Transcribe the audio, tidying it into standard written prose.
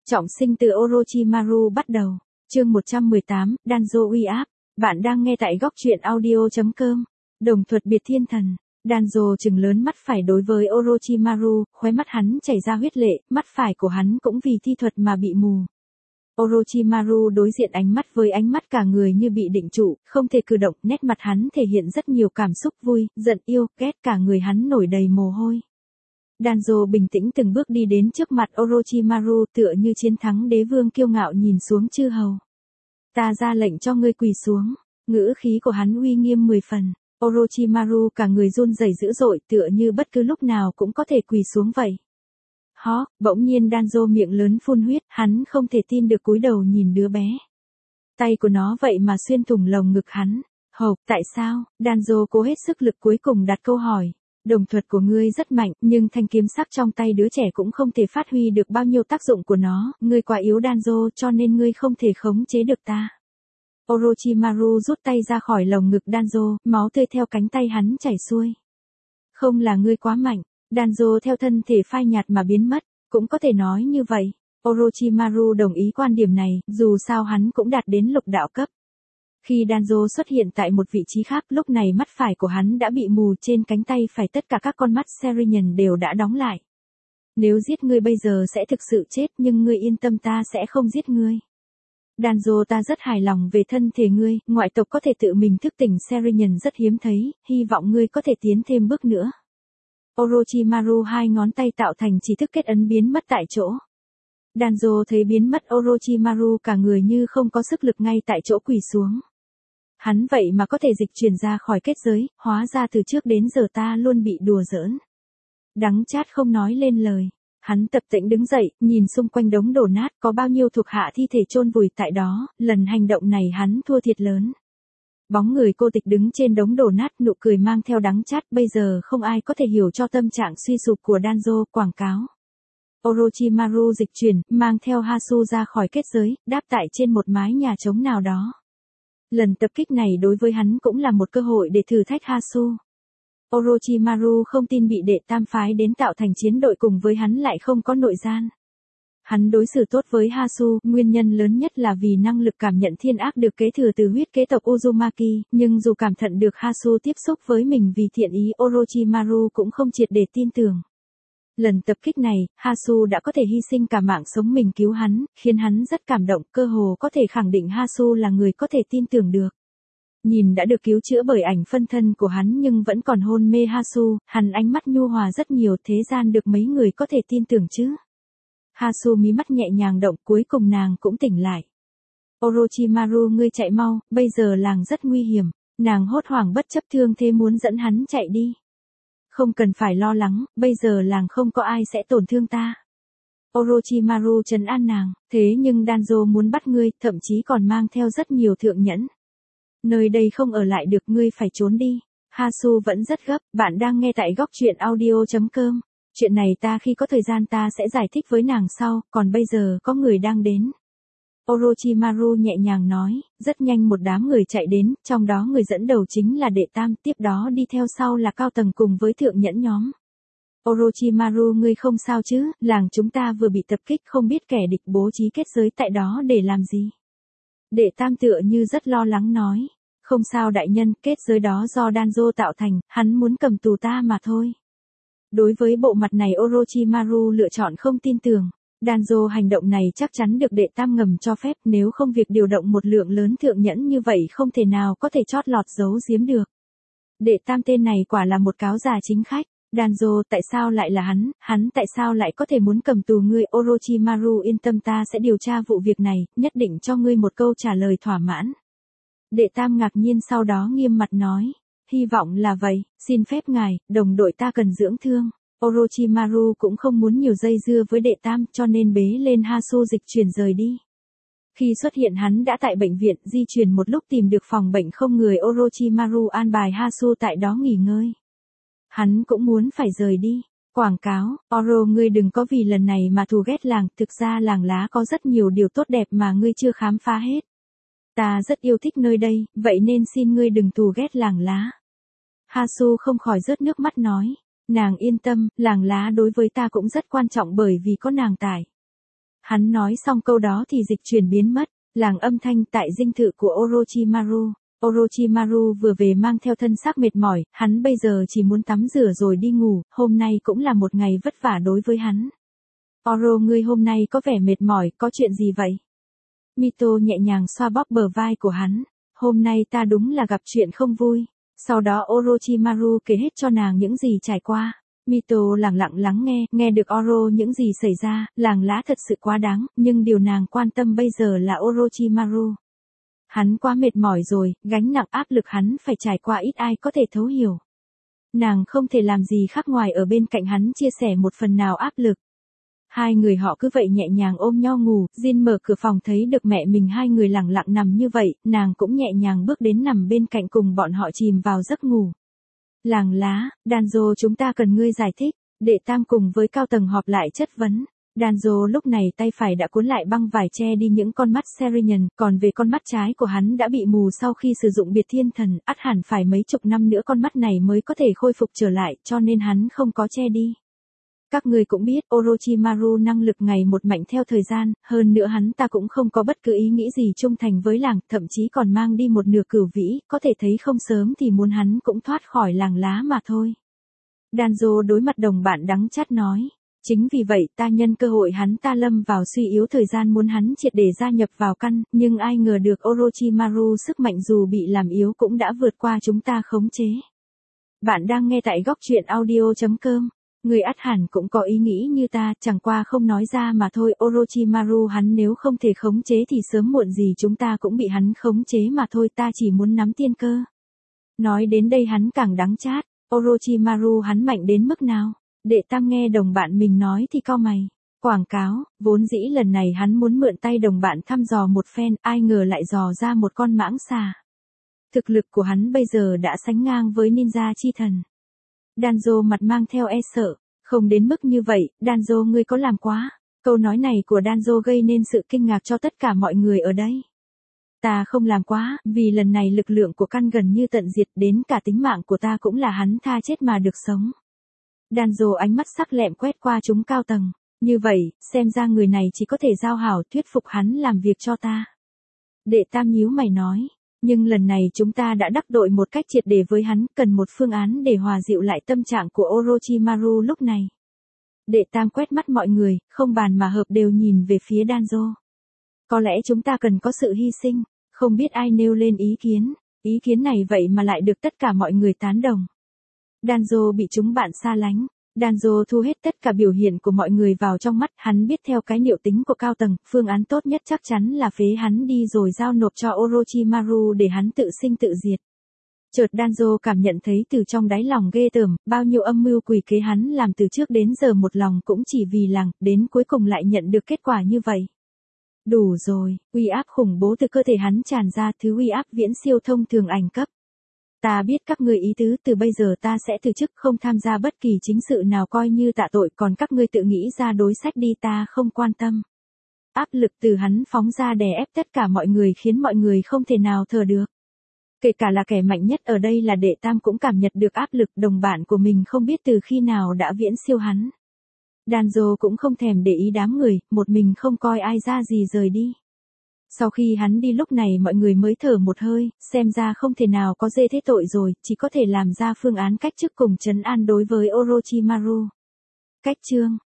Trọng sinh từ Orochimaru bắt đầu. Chương 118, Danzo uy áp. Bạn đang nghe tại góc truyện audio.com. Đồng thuật biệt thiên thần. Danzo trừng lớn mắt phải đối với Orochimaru, khóe mắt hắn chảy ra huyết lệ, mắt phải của hắn cũng vì thi thuật mà bị mù. Orochimaru đối diện ánh mắt với ánh mắt cả người như bị định trụ, không thể cử động, nét mặt hắn thể hiện rất nhiều cảm xúc vui, giận yêu, ghét, cả người hắn nổi đầy mồ hôi. Danzo bình tĩnh từng bước đi đến trước mặt Orochimaru tựa như chiến thắng đế vương kiêu ngạo nhìn xuống chư hầu. Ta ra lệnh cho ngươi quỳ xuống, ngữ khí của hắn uy nghiêm 10 phần. Orochimaru cả người run rẩy dữ dội tựa như bất cứ lúc nào cũng có thể quỳ xuống vậy. Bỗng nhiên Danzo miệng lớn phun huyết, hắn không thể tin được cúi đầu nhìn đứa bé. Tay của nó vậy mà xuyên thủng lồng ngực hắn. Tại sao? Danzo cố hết sức lực cuối cùng đặt câu hỏi. Đồng thuật của ngươi rất mạnh, nhưng thanh kiếm sắc trong tay đứa trẻ cũng không thể phát huy được bao nhiêu tác dụng của nó, ngươi quá yếu Danzo cho nên ngươi không thể khống chế được ta. Orochimaru rút tay ra khỏi lồng ngực Danzo, máu tươi theo cánh tay hắn chảy xuôi. Không là ngươi quá mạnh, Danzo theo thân thể phai nhạt mà biến mất, cũng có thể nói như vậy. Orochimaru đồng ý quan điểm này, dù sao hắn cũng đạt đến lục đạo cấp. Khi Danzo xuất hiện tại một vị trí khác, lúc này mắt phải của hắn đã bị mù, trên cánh tay phải tất cả các con mắt Serian đều đã đóng lại. Nếu giết ngươi bây giờ sẽ thực sự chết, nhưng ngươi yên tâm ta sẽ không giết ngươi. Danzo, ta rất hài lòng về thân thể ngươi, ngoại tộc có thể tự mình thức tỉnh Serian rất hiếm thấy, hy vọng ngươi có thể tiến thêm bước nữa. Orochimaru hai ngón tay tạo thành chỉ thức kết ấn biến mất tại chỗ. Danzo thấy biến mất Orochimaru cả người như không có sức lực ngay tại chỗ quỳ xuống. Hắn vậy mà có thể dịch chuyển ra khỏi kết giới, hóa ra từ trước đến giờ ta luôn bị đùa giỡn. Đắng chát không nói lên lời. Hắn tập tễnh đứng dậy, nhìn xung quanh đống đổ nát, có bao nhiêu thuộc hạ thi thể chôn vùi tại đó, lần hành động này hắn thua thiệt lớn. Bóng người cô tịch đứng trên đống đổ nát, nụ cười mang theo đắng chát, bây giờ không ai có thể hiểu cho tâm trạng suy sụp của Danzo. Quảng cáo. Orochimaru dịch chuyển, mang theo Hasu ra khỏi kết giới, đáp tại trên một mái nhà trống nào đó. Lần tập kích này đối với hắn cũng là một cơ hội để thử thách Hasu. Orochimaru không tin bị đệ tam phái đến tạo thành chiến đội cùng với hắn lại không có nội gian. Hắn đối xử tốt với Hasu, nguyên nhân lớn nhất là vì năng lực cảm nhận thiên ác được kế thừa từ huyết kế tộc Uzumaki, nhưng dù cảm thận được Hasu tiếp xúc với mình vì thiện ý, Orochimaru cũng không triệt để tin tưởng. Lần tập kích này, Hasu đã có thể hy sinh cả mạng sống mình cứu hắn, khiến hắn rất cảm động, cơ hồ có thể khẳng định Hasu là người có thể tin tưởng được. Nhìn đã được cứu chữa bởi ảnh phân thân của hắn nhưng vẫn còn hôn mê Hasu, hắn ánh mắt nhu hòa rất nhiều, thế gian được mấy người có thể tin tưởng chứ. Hasu mí mắt nhẹ nhàng động, cuối cùng nàng cũng tỉnh lại. Orochimaru, ngươi chạy mau, bây giờ làng rất nguy hiểm. Nàng hốt hoảng bất chấp thương thế muốn dẫn hắn chạy đi. Không cần phải lo lắng, bây giờ làng không có ai sẽ tổn thương ta. Orochimaru trấn an nàng, thế nhưng Danzo muốn bắt ngươi, thậm chí còn mang theo rất nhiều thượng nhẫn. Nơi đây không ở lại được, ngươi phải trốn đi. Hasu vẫn rất gấp, bạn đang nghe tại góc truyện audio.com. Chuyện này ta khi có thời gian ta sẽ giải thích với nàng sau, còn bây giờ có người đang đến. Orochimaru nhẹ nhàng nói, rất nhanh một đám người chạy đến, trong đó người dẫn đầu chính là đệ tam, tiếp đó đi theo sau là cao tầng cùng với thượng nhẫn nhóm. Orochimaru, ngươi không sao chứ, làng chúng ta vừa bị tập kích, không biết kẻ địch bố trí kết giới tại đó để làm gì. Đệ tam tựa như rất lo lắng nói, không sao đại nhân, kết giới đó do Danzo tạo thành, hắn muốn cầm tù ta mà thôi. Đối với bộ mặt này Orochimaru lựa chọn không tin tưởng. Danzo hành động này chắc chắn được đệ tam ngầm cho phép, nếu không việc điều động một lượng lớn thượng nhẫn như vậy không thể nào có thể chót lọt giấu giếm được. Đệ tam tên này quả là một cáo già chính khách. Danzo, tại sao lại là hắn tại sao lại có thể muốn cầm tù ngươi? Orochimaru, yên tâm, ta sẽ điều tra vụ việc này, nhất định cho ngươi một câu trả lời thỏa mãn. Đệ tam ngạc nhiên sau đó nghiêm mặt nói, hy vọng là vậy, xin phép ngài, đồng đội ta cần dưỡng thương. Orochimaru cũng không muốn nhiều dây dưa với đệ tam cho nên bế lên Hasu dịch chuyển rời đi. Khi xuất hiện hắn đã tại bệnh viện, di chuyển một lúc tìm được phòng bệnh không người, Orochimaru an bài Hasu tại đó nghỉ ngơi. Hắn cũng muốn phải rời đi. Quảng cáo, Oro, ngươi đừng có vì lần này mà thù ghét làng, thực ra làng lá có rất nhiều điều tốt đẹp mà ngươi chưa khám phá hết. Ta rất yêu thích nơi đây, vậy nên xin ngươi đừng thù ghét làng lá. Hasu không khỏi rớt nước mắt nói. Nàng yên tâm, làng lá đối với ta cũng rất quan trọng bởi vì có nàng tại. Hắn nói xong câu đó thì dịch chuyển biến mất, làng âm thanh tại dinh thự của Orochimaru. Orochimaru vừa về mang theo thân xác mệt mỏi, hắn bây giờ chỉ muốn tắm rửa rồi đi ngủ, hôm nay cũng là một ngày vất vả đối với hắn. Oro, ngươi hôm nay có vẻ mệt mỏi, có chuyện gì vậy? Mito nhẹ nhàng xoa bóp bờ vai của hắn. Hôm nay ta đúng là gặp chuyện không vui. Sau đó Orochimaru kể hết cho nàng những gì trải qua. Mito lặng lặng lắng nghe, nghe được Oro những gì xảy ra, làng lá thật sự quá đáng, nhưng điều nàng quan tâm bây giờ là Orochimaru. Hắn quá mệt mỏi rồi, gánh nặng áp lực hắn phải trải qua ít ai có thể thấu hiểu. Nàng không thể làm gì khác ngoài ở bên cạnh hắn chia sẻ một phần nào áp lực. Hai người họ cứ vậy nhẹ nhàng ôm nhau ngủ, Jin mở cửa phòng thấy được mẹ mình hai người lặng lặng nằm như vậy, nàng cũng nhẹ nhàng bước đến nằm bên cạnh cùng bọn họ chìm vào giấc ngủ. Làng lá, Danzo, chúng ta cần ngươi giải thích. Đệ Tam cùng với cao tầng họp lại chất vấn. Danzo lúc này tay phải đã cuốn lại băng vải che đi những con mắt Serian, còn về con mắt trái của hắn đã bị mù sau khi sử dụng biệt thiên thần, ắt hẳn phải mấy chục năm nữa con mắt này mới có thể khôi phục trở lại, cho nên hắn không có che đi. Các người cũng biết, Orochimaru năng lực ngày một mạnh theo thời gian, hơn nữa hắn ta cũng không có bất cứ ý nghĩ gì trung thành với làng, thậm chí còn mang đi một nửa cửu vĩ, có thể thấy không sớm thì muốn hắn cũng thoát khỏi làng lá mà thôi. Danzo đối mặt đồng bạn đắng chát nói. Chính vì vậy ta nhân cơ hội hắn ta lâm vào suy yếu thời gian muốn hắn triệt để gia nhập vào căn, nhưng ai ngờ được Orochimaru sức mạnh dù bị làm yếu cũng đã vượt qua chúng ta khống chế. Bạn đang nghe tại góc truyện audio.com. Người ắt hẳn cũng có ý nghĩ như ta, chẳng qua không nói ra mà thôi. Orochimaru hắn nếu không thể khống chế thì sớm muộn gì chúng ta cũng bị hắn khống chế mà thôi, ta chỉ muốn nắm tiên cơ. Nói đến đây hắn càng đắng chát, Orochimaru hắn mạnh đến mức nào? Đệ Tam nghe đồng bạn mình nói thì cau mày. Quảng cáo, vốn dĩ lần này hắn muốn mượn tay đồng bạn thăm dò một phen, ai ngờ lại dò ra một con mãng xà. Thực lực của hắn bây giờ đã sánh ngang với ninja chi thần. Danzo mặt mang theo e sợ, không đến mức như vậy, Danzo ngươi có làm quá. Câu nói này của Danzo gây nên sự kinh ngạc cho tất cả mọi người ở đây. Ta không làm quá, vì lần này lực lượng của căn gần như tận diệt, đến cả tính mạng của ta cũng là hắn tha chết mà được sống. Danzo ánh mắt sắc lẹm quét qua chúng cao tầng. Như vậy, xem ra người này chỉ có thể giao hảo thuyết phục hắn làm việc cho ta. Đệ Tam nhíu mày nói. Nhưng lần này chúng ta đã đắc tội một cách triệt để với hắn, cần một phương án để hòa dịu lại tâm trạng của Orochimaru lúc này. Đệ Tam quét mắt mọi người, không bàn mà hợp đều nhìn về phía Danzo. Có lẽ chúng ta cần có sự hy sinh, không biết ai nêu lên ý kiến. Ý kiến này vậy mà lại được tất cả mọi người tán đồng. Danzo bị chúng bạn xa lánh. Danzo thu hết tất cả biểu hiện của mọi người vào trong mắt, hắn biết theo cái liệu tính của cao tầng, phương án tốt nhất chắc chắn là phế hắn đi rồi giao nộp cho Orochimaru để hắn tự sinh tự diệt. Chợt Danzo cảm nhận thấy từ trong đáy lòng ghê tởm, bao nhiêu âm mưu quỷ kế hắn làm từ trước đến giờ một lòng cũng chỉ vì làng, đến cuối cùng lại nhận được kết quả như vậy. Đủ rồi, uy áp khủng bố từ cơ thể hắn tràn ra, thứ uy áp viễn siêu thông thường ảnh cấp. Ta biết các ngươi ý tứ, từ bây giờ ta sẽ từ chức, không tham gia bất kỳ chính sự nào coi như tạ tội, còn các ngươi tự nghĩ ra đối sách đi, ta không quan tâm. Áp lực từ hắn phóng ra đè ép tất cả mọi người khiến mọi người không thể nào thở được. Kể cả là kẻ mạnh nhất ở đây là Đệ Tam cũng cảm nhận được áp lực, đồng bạn của mình không biết từ khi nào đã viễn siêu hắn. Danzo cũng không thèm để ý đám người, một mình không coi ai ra gì rời đi. Sau khi hắn đi lúc này mọi người mới thở một hơi, xem ra không thể nào có dê thế tội rồi, chỉ có thể làm ra phương án cách chức cùng trấn an đối với Orochimaru. Cách chương